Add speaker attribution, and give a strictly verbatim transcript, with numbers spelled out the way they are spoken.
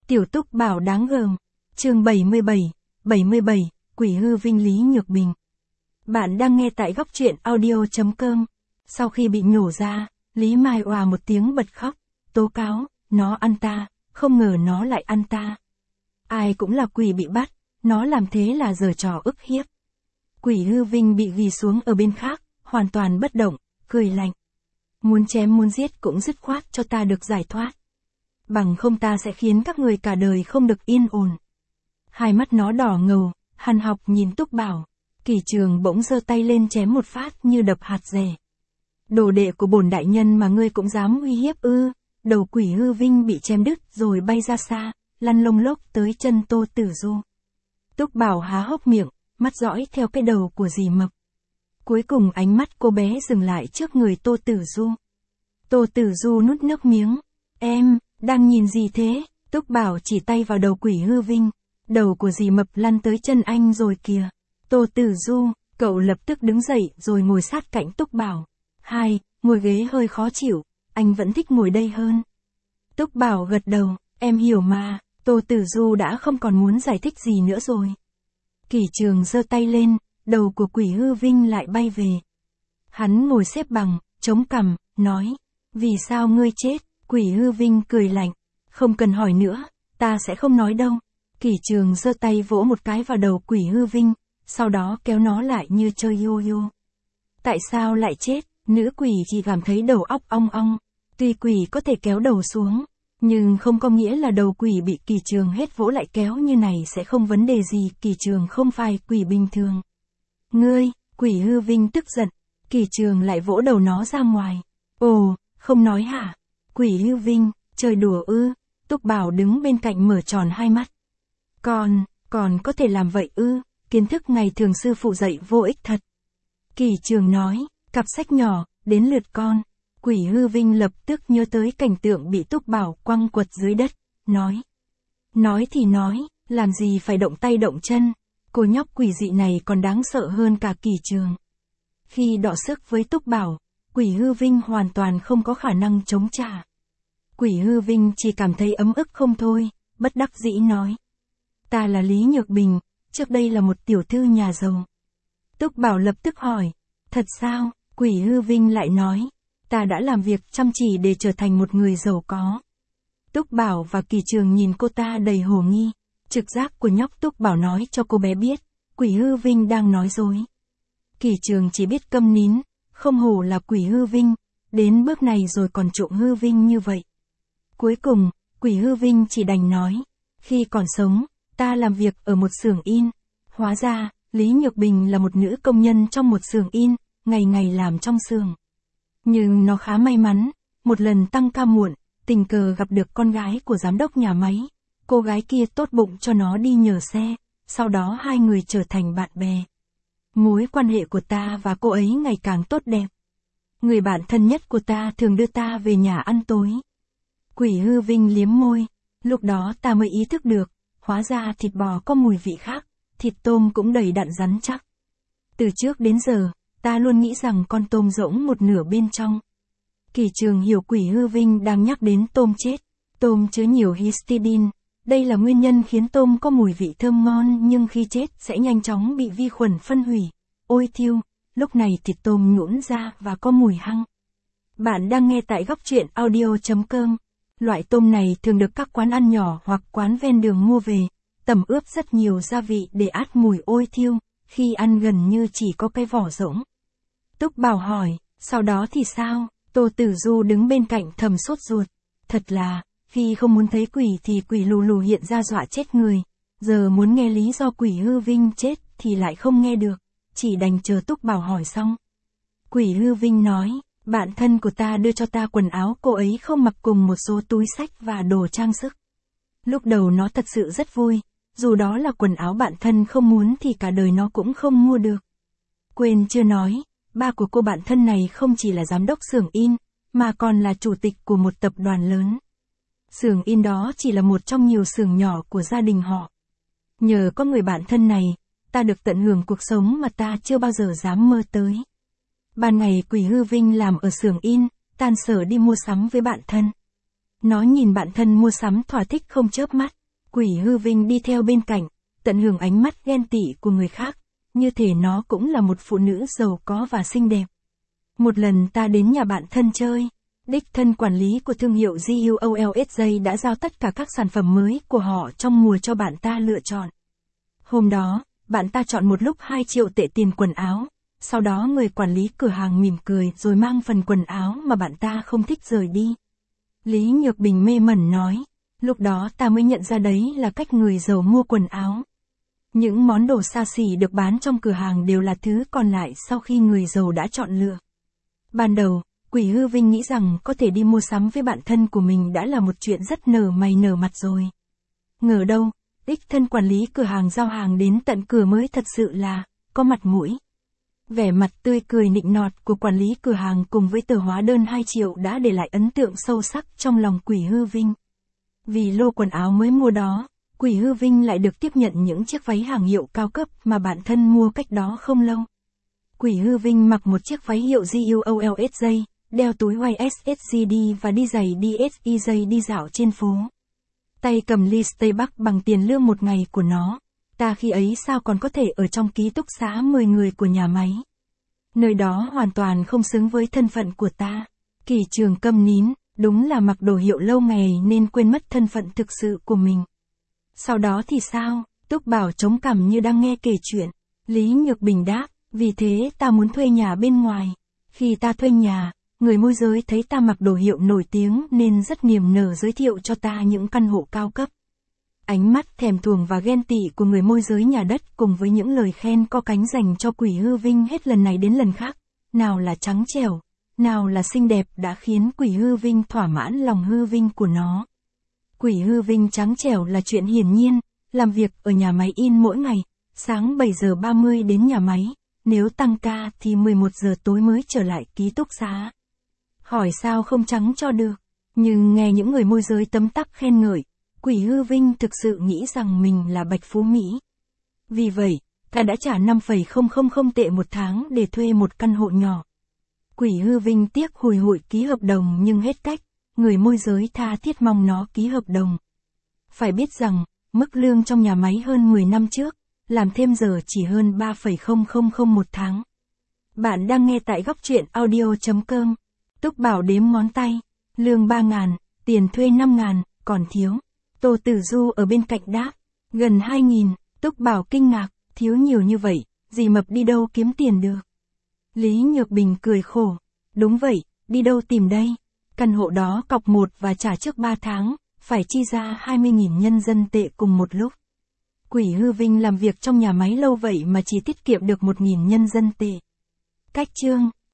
Speaker 1: Tiểu Túc Bảo đáng gờm. Chương bảy mươi bảy, bảy mươi bảy, Quỷ hư vinh Lý Nhược Bình. Bạn đang nghe tại góc truyện audio chấm com. Sau khi bị nhổ ra, Lý Mai òa một tiếng bật khóc, tố cáo, nó ăn ta, không ngờ nó lại ăn ta. Ai cũng là quỷ bị bắt, nó làm thế là giở trò ức hiếp. Quỷ hư vinh bị ghi xuống ở bên khác, hoàn toàn bất động, cười lạnh. Muốn chém muốn giết cũng dứt khoát cho ta được giải thoát. Bằng không ta sẽ khiến các người cả đời không được yên ổn. Hai mắt nó đỏ ngầu, hằn học nhìn Túc Bảo. Kỳ Trường bỗng giơ tay lên chém một phát như đập hạt dẻ. Đồ đệ của bổn đại nhân mà ngươi cũng dám uy hiếp ư? Đầu quỷ hư vinh bị chém đứt rồi bay ra xa, lăn lông lốc tới chân Tô Tử Du. Túc Bảo há hốc miệng, mắt dõi theo cái đầu của dì Mập. Cuối cùng ánh mắt cô bé dừng lại trước người Tô Tử Du. Tô Tử Du nuốt nước miếng. Em, đang nhìn gì thế? Túc Bảo chỉ tay vào đầu quỷ hư vinh. Đầu của dì Mập lăn tới chân anh rồi kìa. Tô Tử Du, cậu lập tức đứng dậy rồi ngồi sát cạnh Túc Bảo. Hai, ngồi ghế hơi khó chịu, anh vẫn thích ngồi đây hơn. Túc Bảo gật đầu, em hiểu mà. Tô Tử Du đã không còn muốn giải thích gì nữa rồi. Kỳ Trường giơ tay lên, đầu của quỷ hư vinh lại bay về. Hắn ngồi xếp bằng, chống cằm, nói, vì sao ngươi chết? Quỷ hư vinh cười lạnh, không cần hỏi nữa, ta sẽ không nói đâu. Kỳ Trường giơ tay vỗ một cái vào đầu quỷ hư vinh, sau đó kéo nó lại như chơi yo-yo. Tại sao lại chết? Nữ quỷ chỉ cảm thấy đầu óc ong ong. Tuy quỷ có thể kéo đầu xuống, nhưng không có nghĩa là đầu quỷ bị Kỳ Trường hết vỗ lại kéo như này sẽ không vấn đề gì. Kỳ Trường không phải quỷ bình thường. Ngươi, quỷ hư vinh tức giận. Kỳ Trường lại vỗ đầu nó ra ngoài. Ồ, không nói hả? Quỷ hư vinh, chơi đùa ư? Túc Bảo đứng bên cạnh mở tròn hai mắt. Còn, còn có thể làm vậy ư? Kiến thức ngày thường sư phụ dạy vô ích thật. Kỳ Trường nói, cặp sách nhỏ, đến lượt con. Quỷ hư vinh lập tức nhớ tới cảnh tượng bị Túc Bảo quăng quật dưới đất, nói. Nói thì nói, làm gì phải động tay động chân. Cô nhóc quỷ dị này còn đáng sợ hơn cả Kỳ Trường. Khi đọ sức với Túc Bảo, quỷ hư vinh hoàn toàn không có khả năng chống trả. Quỷ hư vinh chỉ cảm thấy ấm ức không thôi, bất đắc dĩ nói. Ta là Lý Nhược Bình, trước đây là một tiểu thư nhà giàu. Túc Bảo lập tức hỏi, thật sao? Quỷ hư vinh lại nói, ta đã làm việc chăm chỉ để trở thành một người giàu có. Túc Bảo và Kỳ Trường nhìn cô ta đầy hồ nghi. Trực giác của nhóc Túc Bảo nói cho cô bé biết, quỷ hư vinh đang nói dối. Kỳ Trường chỉ biết câm nín, không hổ là quỷ hư vinh, đến bước này rồi còn trộm hư vinh như vậy. Cuối cùng, quỷ hư vinh chỉ đành nói, khi còn sống, ta làm việc ở một xưởng in. Hóa ra, Lý Nhược Bình là một nữ công nhân trong một xưởng in, ngày ngày làm trong xưởng. Nhưng nó khá may mắn, một lần tăng ca muộn, tình cờ gặp được con gái của giám đốc nhà máy. Cô gái kia tốt bụng cho nó đi nhờ xe, sau đó hai người trở thành bạn bè. Mối quan hệ của ta và cô ấy ngày càng tốt đẹp. Người bạn thân nhất của ta thường đưa ta về nhà ăn tối. Quỷ hư vinh liếm môi, lúc đó ta mới ý thức được, hóa ra thịt bò có mùi vị khác, thịt tôm cũng đầy đặn rắn chắc. Từ trước đến giờ, ta luôn nghĩ rằng con tôm rỗng một nửa bên trong. Kỳ Trường hiểu quỷ hư vinh đang nhắc đến tôm chết. Tôm chứa nhiều histidine. Đây là nguyên nhân khiến tôm có mùi vị thơm ngon nhưng khi chết sẽ nhanh chóng bị vi khuẩn phân hủy. Ôi thiêu, lúc này thịt tôm nhũn ra và có mùi hăng. Bạn đang nghe tại góc truyện audio chấm com. Loại tôm này thường được các quán ăn nhỏ hoặc quán ven đường mua về, tẩm ướp rất nhiều gia vị để át mùi ôi thiêu, khi ăn gần như chỉ có cái vỏ rỗng. Túc Bảo hỏi, sau đó thì sao? Tô Tử Du đứng bên cạnh thầm sốt ruột. Thật là, khi không muốn thấy quỷ thì quỷ lù lù hiện ra dọa chết người. Giờ muốn nghe lý do quỷ hư vinh chết thì lại không nghe được, chỉ đành chờ Túc Bảo hỏi xong. Quỷ hư vinh nói, bạn thân của ta đưa cho ta quần áo cô ấy không mặc cùng một số túi xách và đồ trang sức. Lúc đầu nó thật sự rất vui, dù đó là quần áo bạn thân không muốn thì cả đời nó cũng không mua được. Quên chưa nói, ba của cô bạn thân này không chỉ là giám đốc xưởng in, mà còn là chủ tịch của một tập đoàn lớn. Xưởng in đó chỉ là một trong nhiều xưởng nhỏ của gia đình họ. Nhờ có người bạn thân này, ta được tận hưởng cuộc sống mà ta chưa bao giờ dám mơ tới. Ban ngày quỷ hư vinh làm ở xưởng in, tan sở đi mua sắm với bạn thân. Nó nhìn bạn thân mua sắm thỏa thích không chớp mắt, Quỷ hư vinh đi theo bên cạnh, tận hưởng ánh mắt ghen tị của người khác, như thể nó cũng là một phụ nữ giàu có và xinh đẹp. Một lần ta đến nhà bạn thân chơi, đích thân quản lý của thương hiệu giê u o lờ ét gi đã giao tất cả các sản phẩm mới của họ trong mùa cho bạn ta lựa chọn. Hôm đó, bạn ta chọn một lúc hai triệu tệ tiền quần áo, sau đó người quản lý cửa hàng mỉm cười rồi mang phần quần áo mà bạn ta không thích rời đi. Lý Nhược Bình mê mẩn nói, lúc đó ta mới nhận ra đấy là cách người giàu mua quần áo. Những món đồ xa xỉ được bán trong cửa hàng đều là thứ còn lại sau khi người giàu đã chọn lựa. Ban đầu, Quỷ hư vinh nghĩ rằng có thể đi mua sắm với bạn thân của mình đã là một chuyện rất nở mày nở mặt rồi. Ngờ đâu, đích thân quản lý cửa hàng giao hàng đến tận cửa mới thật sự là có mặt mũi. Vẻ mặt tươi cười nịnh nọt của quản lý cửa hàng cùng với tờ hóa đơn hai triệu đã để lại ấn tượng sâu sắc trong lòng Quỷ hư vinh. Vì lô quần áo mới mua đó, Quỷ hư vinh lại được tiếp nhận những chiếc váy hàng hiệu cao cấp mà bạn thân mua cách đó không lâu. Quỷ hư vinh mặc một chiếc váy hiệu giê u o lờ ét gi, đeo túi Y S S G D và đi giày đê ét i gi đi dạo trên phố. Tay cầm ly Starbucks bằng tiền lương một ngày của nó. Ta khi ấy sao còn có thể ở trong ký túc xá mười người của nhà máy. Nơi đó hoàn toàn không xứng với thân phận của ta. Kỳ Trường câm nín, đúng là mặc đồ hiệu lâu ngày nên quên mất thân phận thực sự của mình. Sau đó thì sao? Túc Bảo chống cằm như đang nghe kể chuyện. Lý Nhược Bình đáp, vì thế ta muốn thuê nhà bên ngoài. Khi ta thuê nhà, người môi giới thấy ta mặc đồ hiệu nổi tiếng nên rất niềm nở giới thiệu cho ta những căn hộ cao cấp. Ánh mắt thèm thuồng và ghen tị của người môi giới nhà đất cùng với những lời khen có cánh dành cho Quỷ hư vinh hết lần này đến lần khác, nào là trắng trẻo, nào là xinh đẹp đã khiến Quỷ hư vinh thỏa mãn lòng hư vinh của nó. Quỷ hư vinh trắng trẻo là chuyện hiển nhiên, làm việc ở nhà máy in mỗi ngày, sáng bảy giờ ba mươi đến nhà máy, nếu tăng ca thì mười một giờ tối mới trở lại ký túc xá. Hỏi sao không trắng cho được, nhưng nghe những người môi giới tấm tắc khen ngợi, Quỷ hư vinh thực sự nghĩ rằng mình là bạch phú Mỹ. Vì vậy, ta đã trả năm phẩy không không không tệ một tháng để thuê một căn hộ nhỏ. Quỷ hư vinh tiếc hùi hụi ký hợp đồng nhưng hết cách, người môi giới tha thiết mong nó ký hợp đồng. Phải biết rằng, mức lương trong nhà máy hơn mười năm trước, làm thêm giờ chỉ hơn ba phẩy không không không một tháng. Bạn đang nghe tại góc truyện audio chấm com. Túc Bảo đếm ngón tay, lương ba ngàn, tiền thuê năm ngàn, còn thiếu. Tô Tử Du ở bên cạnh đáp, gần hai nghìn, Túc Bảo kinh ngạc, thiếu nhiều như vậy, dì Mập đi đâu kiếm tiền được. Lý Nhược Bình cười khổ, đúng vậy, đi đâu tìm đây, căn hộ đó cọc một và trả trước ba tháng, phải chi ra hai mươi nghìn nhân dân tệ cùng một lúc. Quỷ hư vinh làm việc trong nhà máy lâu vậy mà chỉ tiết kiệm được một nghìn nhân dân tệ. Cách chương